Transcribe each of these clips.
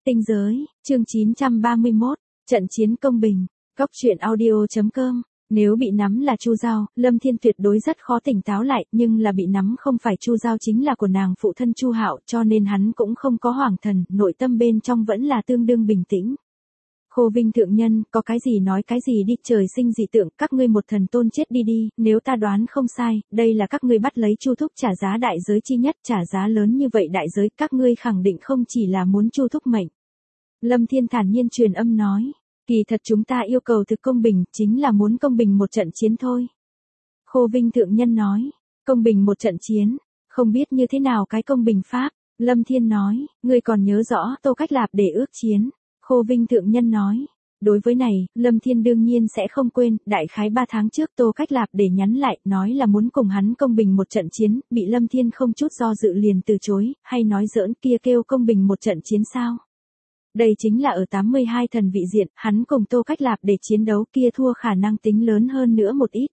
Tinh giới, chương 931, trận chiến công bình, Cóc truyện audio.com. Nếu bị nắm là Chu Giao, Lâm Thiên tuyệt đối rất khó tỉnh táo lại, nhưng là bị nắm không phải Chu Giao chính là của nàng phụ thân Chu Hạo, cho nên hắn cũng không có hoảng thần, nội tâm bên trong vẫn là tương đương bình tĩnh. Khô Vinh thượng nhân, có cái gì nói cái gì đi, trời sinh dị tượng, các ngươi một thần tôn chết đi đi, nếu ta đoán không sai, đây là các ngươi bắt lấy Chu Thúc trả giá đại giới chi nhất, trả giá lớn như vậy đại giới, các ngươi khẳng định không chỉ là muốn Chu Thúc mệnh. Lâm Thiên thản nhiên truyền âm nói, kỳ thật chúng ta yêu cầu thực công bình, chính là muốn công bình một trận chiến thôi. Khô Vinh thượng nhân nói, công bình một trận chiến, không biết như thế nào cái công bình pháp. Lâm Thiên nói, ngươi còn nhớ rõ Tô Cách Lạp để ước chiến. Khô Vinh thượng nhân nói, đối với này, Lâm Thiên đương nhiên sẽ không quên, đại khái 3 tháng trước Tô Cách Lạp để nhắn lại, nói là muốn cùng hắn công bình một trận chiến, bị Lâm Thiên không chút do dự liền từ chối, hay nói giỡn kia kêu công bình một trận chiến sao. Đây chính là ở 82 thần vị diện, hắn cùng Tô Cách Lạp để chiến đấu kia thua khả năng tính lớn hơn nữa một ít.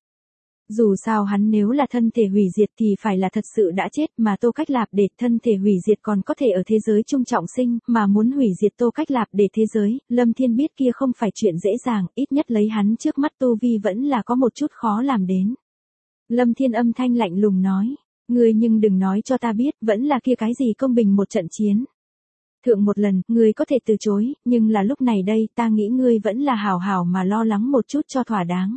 Dù sao hắn nếu là thân thể hủy diệt thì phải là thật sự đã chết, mà Tô Cách Lạp để thân thể hủy diệt còn có thể ở thế giới trung trọng sinh, mà muốn hủy diệt Tô Cách Lạp để thế giới, Lâm Thiên biết kia không phải chuyện dễ dàng, ít nhất lấy hắn trước mắt tu vi vẫn là có một chút khó làm đến. Lâm Thiên âm thanh lạnh lùng nói, ngươi nhưng đừng nói cho ta biết, vẫn là kia cái gì công bình một trận chiến. Thượng một lần, ngươi có thể từ chối, nhưng là lúc này đây, ta nghĩ ngươi vẫn là hảo hảo mà lo lắng một chút cho thỏa đáng.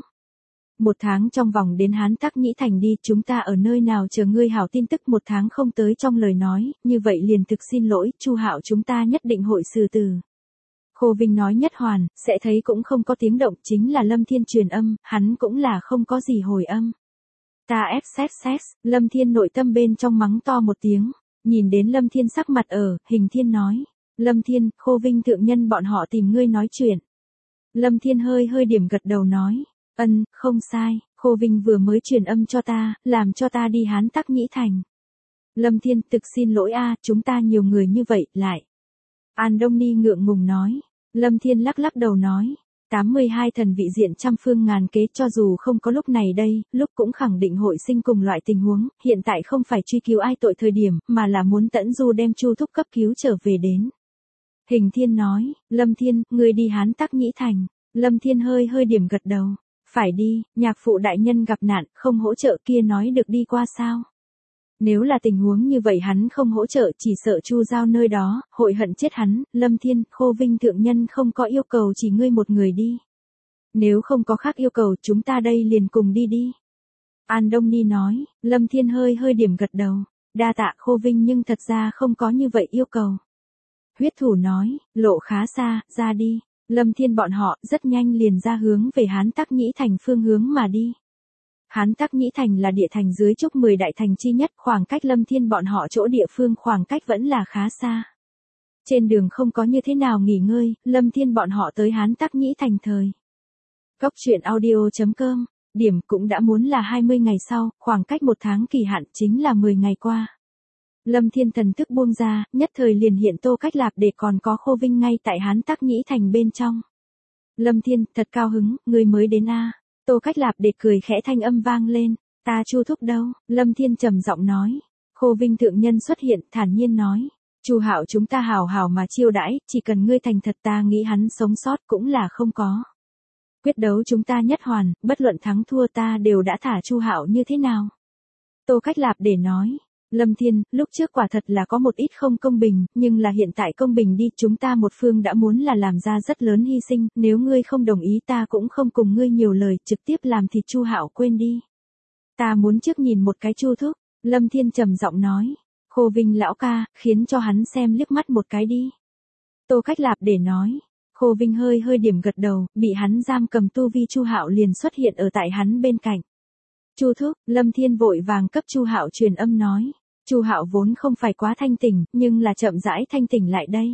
1 tháng trong vòng đến Hán Tắc Nhĩ Thành đi, chúng ta ở nơi nào chờ ngươi hảo tin tức, 1 tháng không tới trong lời nói, như vậy liền thực xin lỗi, Chu Hạo chúng ta nhất định hội xử từ. Khô Vinh nói nhất hoàn, sẽ thấy cũng không có tiếng động, chính là Lâm Thiên truyền âm, hắn cũng là không có gì hồi âm. Ta xx, Lâm Thiên nội tâm bên trong mắng to một tiếng, nhìn đến Lâm Thiên sắc mặt ở, Hình Thiên nói, Lâm Thiên, Khô Vinh thượng nhân bọn họ tìm ngươi nói chuyện. Lâm Thiên hơi điểm gật đầu nói, không sai, Khô Vinh vừa mới truyền âm cho ta, làm cho ta đi Hán Tắc Nhĩ Thành. Lâm Thiên, thực xin lỗi chúng ta nhiều người như vậy, lại. An Đông Ni ngượng ngùng nói. Lâm Thiên lắc đầu nói, 82 thần vị diện trăm phương ngàn kế, cho dù không có lúc này đây, lúc cũng khẳng định hội sinh cùng loại tình huống, hiện tại không phải truy cứu ai tội thời điểm, mà là muốn Tẫn Du đem Chu Thúc cấp cứu trở về đến. Hình Thiên nói, Lâm Thiên, ngươi đi Hán Tắc Nhĩ Thành. Lâm Thiên hơi điểm gật đầu. Phải đi, nhạc phụ đại nhân gặp nạn, không hỗ trợ kia nói được đi qua sao. Nếu là tình huống như vậy hắn không hỗ trợ, chỉ sợ Chu Giao nơi đó, hội hận chết hắn. Lâm Thiên, Khô Vinh thượng nhân không có yêu cầu chỉ ngươi một người đi. Nếu không có khác yêu cầu, chúng ta đây liền cùng đi. An Đông Ni nói, Lâm Thiên hơi điểm gật đầu, đa tạ Khô Vinh, nhưng thật ra không có như vậy yêu cầu. Huyết thủ nói, lộ khá xa, ra đi. Lâm Thiên bọn họ rất nhanh liền ra hướng về Hán Tắc Nhĩ Thành phương hướng mà đi. Hán Tắc Nhĩ Thành là địa thành dưới chúc 10 đại thành chi nhất, khoảng cách Lâm Thiên bọn họ chỗ địa phương khoảng cách vẫn là khá xa. Trên đường không có như thế nào nghỉ ngơi, Lâm Thiên bọn họ tới Hán Tắc Nhĩ Thành thời. Cóc truyện audio.com, điểm cũng đã muốn là 20 ngày sau, khoảng cách 1 tháng kỳ hạn chính là 10 ngày qua. Lâm Thiên thần thức buông ra, nhất thời liền hiện Tô Cách Lạp để còn có Khô Vinh ngay tại Hán Tắc Nhĩ Thành bên trong. Lâm Thiên, thật cao hứng, ngươi mới đến Tô Cách Lạp để cười khẽ thanh âm vang lên, ta Chu Thúc đâu? Lâm Thiên trầm giọng nói. Khô Vinh thượng nhân xuất hiện, thản nhiên nói, Chu Hạo chúng ta hảo hảo mà chiêu đãi, chỉ cần ngươi thành thật ta nghĩ hắn sống sót cũng là không có. Quyết đấu chúng ta nhất hoàn, bất luận thắng thua ta đều đã thả Chu Hạo như thế nào? Tô Cách Lạp để nói. Lâm Thiên, lúc trước quả thật là có một ít không công bình, nhưng là hiện tại công bình đi, chúng ta một phương đã muốn là làm ra rất lớn hy sinh, nếu ngươi không đồng ý ta cũng không cùng ngươi nhiều lời, trực tiếp làm thịt Chu Hạo quên đi. Ta muốn trước nhìn một cái Chu Thúc, Lâm Thiên trầm giọng nói, Khô Vinh lão ca, khiến cho hắn xem liếc mắt một cái đi. Tô Cách Lạp để nói, Khô Vinh hơi điểm gật đầu, bị hắn giam cầm tu vi Chu Hạo liền xuất hiện ở tại hắn bên cạnh. Chu Thúc, Lâm Thiên vội vàng cấp Chu Hạo truyền âm nói. Chu Hạo vốn không phải quá thanh tỉnh, nhưng là chậm rãi thanh tỉnh lại đây.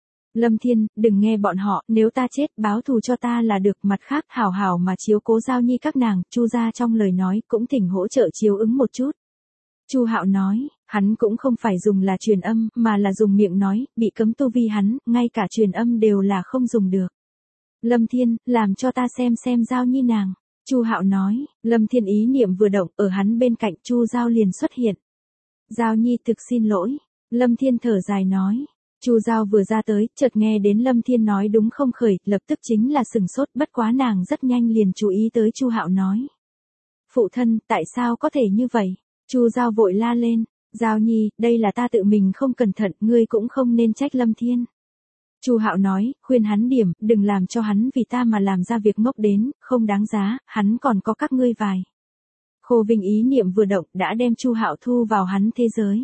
Lâm Thiên, đừng nghe bọn họ, nếu ta chết, báo thù cho ta là được, mặt khác hảo hảo mà chiếu cố Giao Nhi các nàng, Chu gia trong lời nói cũng thỉnh hỗ trợ chiếu ứng một chút. Chu Hạo nói, hắn cũng không phải dùng là truyền âm, mà là dùng miệng nói, bị cấm tu vi hắn, ngay cả truyền âm đều là không dùng được. Lâm Thiên, làm cho ta xem Giao Nhi nàng. Chu Hạo nói, Lâm Thiên ý niệm vừa động, ở hắn bên cạnh Chu Giao liền xuất hiện. Giao Nhi thực xin lỗi. Lâm Thiên thở dài nói, Chu Giao vừa ra tới, chợt nghe đến Lâm Thiên nói đúng không khởi, lập tức chính là sừng sốt, bất quá nàng rất nhanh liền chú ý tới Chu Hạo nói. Phụ thân, tại sao có thể như vậy? Chu Giao vội la lên, Giao Nhi, đây là ta tự mình không cẩn thận, ngươi cũng không nên trách Lâm Thiên. Chu Hạo nói, khuyên hắn điểm, đừng làm cho hắn vì ta mà làm ra việc ngốc đến, không đáng giá, hắn còn có các ngươi vài. Khô Vinh ý niệm vừa động, đã đem Chu Hạo thu vào hắn thế giới.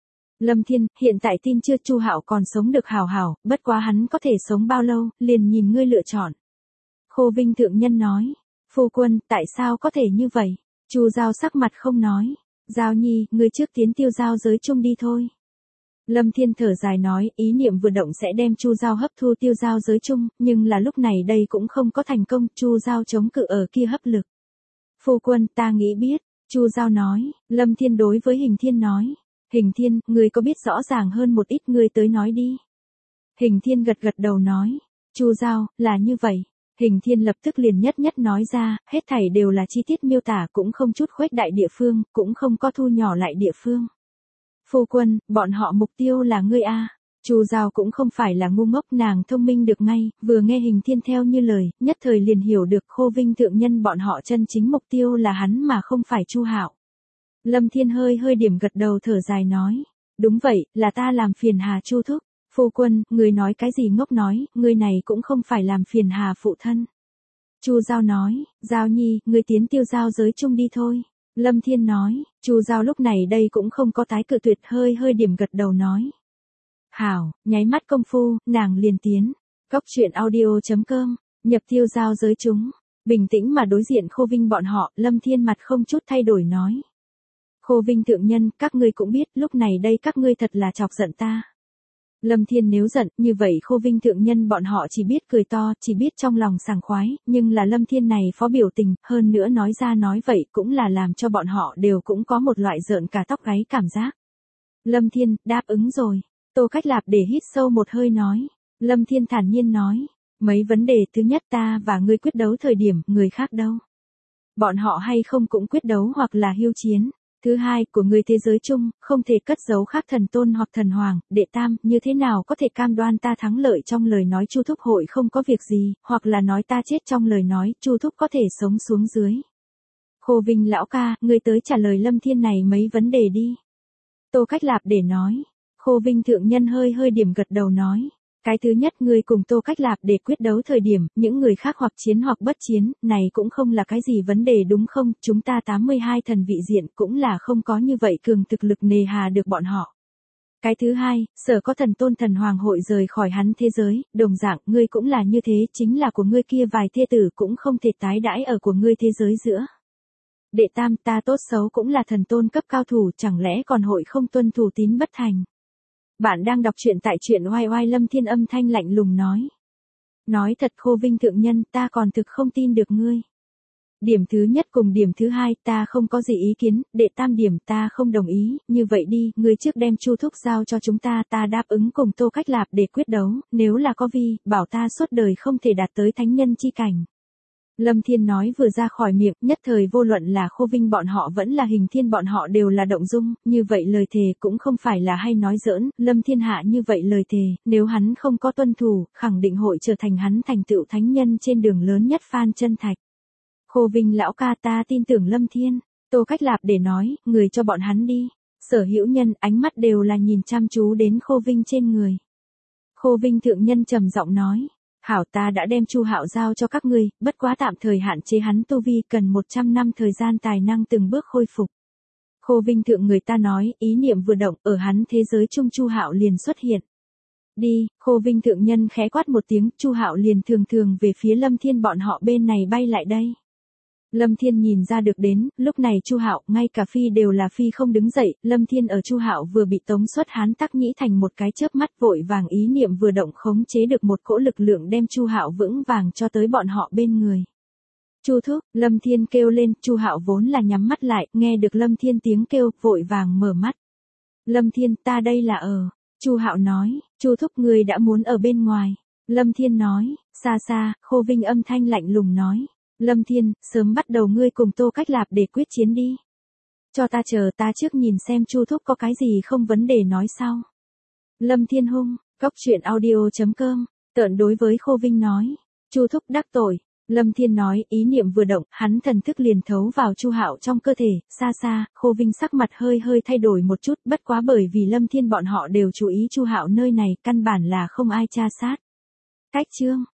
Lâm Thiên, hiện tại tin chưa, Chu Hạo còn sống được hảo hảo, bất quá hắn có thể sống bao lâu, liền nhìn ngươi lựa chọn. Khô Vinh thượng nhân nói, phu quân, tại sao có thể như vậy? Chu Giao sắc mặt không nói, Giao Nhi, ngươi trước tiến Tiêu Giao giới chung đi thôi. Lâm Thiên thở dài nói, ý niệm vừa động sẽ đem Chu Giao hấp thu Tiêu Giao giới chung, nhưng là lúc này đây cũng không có thành công, Chu Giao chống cự ở kia hấp lực. Phu quân, ta nghĩ biết, Chu Giao nói, Lâm Thiên đối với Hình Thiên nói. Hình Thiên, ngươi có biết rõ ràng hơn một ít, ngươi tới nói đi. Hình Thiên gật gật đầu nói, Chu Giao, là như vậy. Hình Thiên lập tức liền nhất nhất nói ra, hết thảy đều là chi tiết miêu tả, cũng không chút khuếch đại địa phương, cũng không có thu nhỏ lại địa phương. Phu quân, bọn họ mục tiêu là ngươi a. Chu Giao cũng không phải là ngu ngốc, nàng thông minh được ngay, vừa nghe Hình Thiên theo như lời, nhất thời liền hiểu được Khô Vinh thượng nhân bọn họ chân chính mục tiêu là hắn mà không phải Chu Hạo. Lâm Thiên hơi hơi điểm gật đầu thở dài nói, đúng vậy, là ta làm phiền hà Chu thúc. Phu quân, người nói cái gì ngốc nói, người này cũng không phải làm phiền hà phụ thân. Chu Giao nói, Giao Nhi, người tiến Tiêu Giao giới chung đi thôi. Lâm Thiên nói, Chu Giao lúc này đây cũng không có tái cự tuyệt, hơi hơi điểm gật đầu nói. Hảo, nháy mắt công phu, nàng liền tiến. Cóc truyện audio.com, nhập Tiêu Giao giới chúng. Bình tĩnh mà đối diện Khô Vinh bọn họ, Lâm Thiên mặt không chút thay đổi nói. Khô Vinh thượng nhân, các ngươi cũng biết, lúc này đây các ngươi thật là chọc giận ta. Lâm Thiên nếu giận, như vậy Khô Vinh thượng nhân bọn họ chỉ biết cười to, chỉ biết trong lòng sảng khoái, nhưng là Lâm Thiên này phó biểu tình, hơn nữa nói ra nói vậy cũng là làm cho bọn họ đều cũng có một loại rợn cả tóc gáy cảm giác. Lâm Thiên, đáp ứng rồi. Tô Cách Lạp để hít sâu một hơi nói. Lâm Thiên thản nhiên nói, mấy vấn đề thứ nhất, ta và ngươi quyết đấu thời điểm, người khác đâu? Bọn họ hay không cũng quyết đấu hoặc là hiếu chiến. Thứ hai, của người thế giới chung, không thể cất giấu khác thần tôn hoặc thần hoàng. Đệ tam, như thế nào có thể cam đoan ta thắng lợi trong lời nói Chu thúc hội không có việc gì, hoặc là nói ta chết trong lời nói Chu thúc có thể sống xuống dưới. Khô Vinh lão ca, ngươi tới trả lời Lâm Thiên này mấy vấn đề đi. Tô Cách Lạp để nói. Khô Vinh thượng nhân hơi hơi điểm gật đầu nói. Cái thứ nhất, ngươi cùng Tô Cách Lạp để quyết đấu thời điểm, những người khác hoặc chiến hoặc bất chiến, này cũng không là cái gì vấn đề đúng không, chúng ta 82 thần vị diện cũng là không có như vậy cường thực lực nề hà được bọn họ. Cái thứ hai, sở có thần tôn thần hoàng hội rời khỏi hắn thế giới, đồng dạng, ngươi cũng là như thế, chính là của ngươi kia vài thê tử cũng không thể tái đãi ở của ngươi thế giới giữa. Đệ tam, ta tốt xấu cũng là thần tôn cấp cao thủ, chẳng lẽ còn hội không tuân thủ tín bất thành. Bạn đang đọc truyện tại truyện oai oai. Lâm Thiên âm thanh lạnh lùng nói. Nói thật Khô Vinh thượng nhân, ta còn thực không tin được ngươi. Điểm thứ nhất cùng điểm thứ hai, ta không có gì ý kiến, đệ tam điểm ta không đồng ý, như vậy đi, ngươi trước đem Chu thúc giao cho chúng ta, ta đáp ứng cùng Tô Cách Lạp để quyết đấu, nếu là có vi, bảo ta suốt đời không thể đạt tới thánh nhân chi cảnh. Lâm Thiên nói vừa ra khỏi miệng, nhất thời vô luận là Khô Vinh bọn họ vẫn là Hình Thiên bọn họ đều là động dung, như vậy lời thề cũng không phải là hay nói giỡn, Lâm Thiên hạ như vậy lời thề, nếu hắn không có tuân thủ, khẳng định hội trở thành hắn thành tựu thánh nhân trên đường lớn nhất Phan Chân Thạch. Khô Vinh lão ca, ta tin tưởng Lâm Thiên. Tô Cách Lạp để nói, người cho bọn hắn đi. Sở hữu nhân ánh mắt đều là nhìn chăm chú đến Khô Vinh trên người. Khô Vinh thượng nhân trầm giọng nói. Hảo, ta đã đem Chu Hạo giao cho các ngươi, bất quá tạm thời hạn chế hắn tu vi, cần 100 năm thời gian tài năng từng bước khôi phục. Khô Vinh thượng người ta nói, ý niệm vừa động, ở hắn thế giới chung Chu Hạo liền xuất hiện. Đi, Khô Vinh thượng nhân khẽ quát một tiếng, Chu Hạo liền thường thường về phía Lâm Thiên bọn họ bên này bay lại đây. Lâm Thiên nhìn ra được đến, lúc này Chu Hạo, ngay cả phi đều là phi không đứng dậy, Lâm Thiên ở Chu Hạo vừa bị tống xuất hán tắc nhĩ thành một cái chớp mắt, vội vàng ý niệm vừa động khống chế được một cỗ lực lượng đem Chu Hạo vững vàng cho tới bọn họ bên người. Chu thúc, Lâm Thiên kêu lên, Chu Hạo vốn là nhắm mắt lại, nghe được Lâm Thiên tiếng kêu, vội vàng mở mắt. Lâm Thiên, ta đây là ở. Chu Hạo nói, Chu thúc ngươi đã muốn ở bên ngoài. Lâm Thiên nói, xa xa, Khô Vinh âm thanh lạnh lùng nói. Lâm Thiên, sớm bắt đầu ngươi cùng Tô Cách Lạp để quyết chiến đi. Cho ta chờ, ta trước nhìn xem Chu thúc có cái gì không vấn đề nói sau. Lâm Thiên hung, Cóc truyện audio.com, Tợn đối với Khô Vinh nói, Chu thúc đắc tội. Lâm Thiên nói, ý niệm vừa động, hắn thần thức liền thấu vào Chu Hạo trong cơ thể, xa xa, Khô Vinh sắc mặt hơi thay đổi một chút, bất quá bởi vì Lâm Thiên bọn họ đều chú ý Chu Hạo nơi này, căn bản là không ai tra sát. Cách chương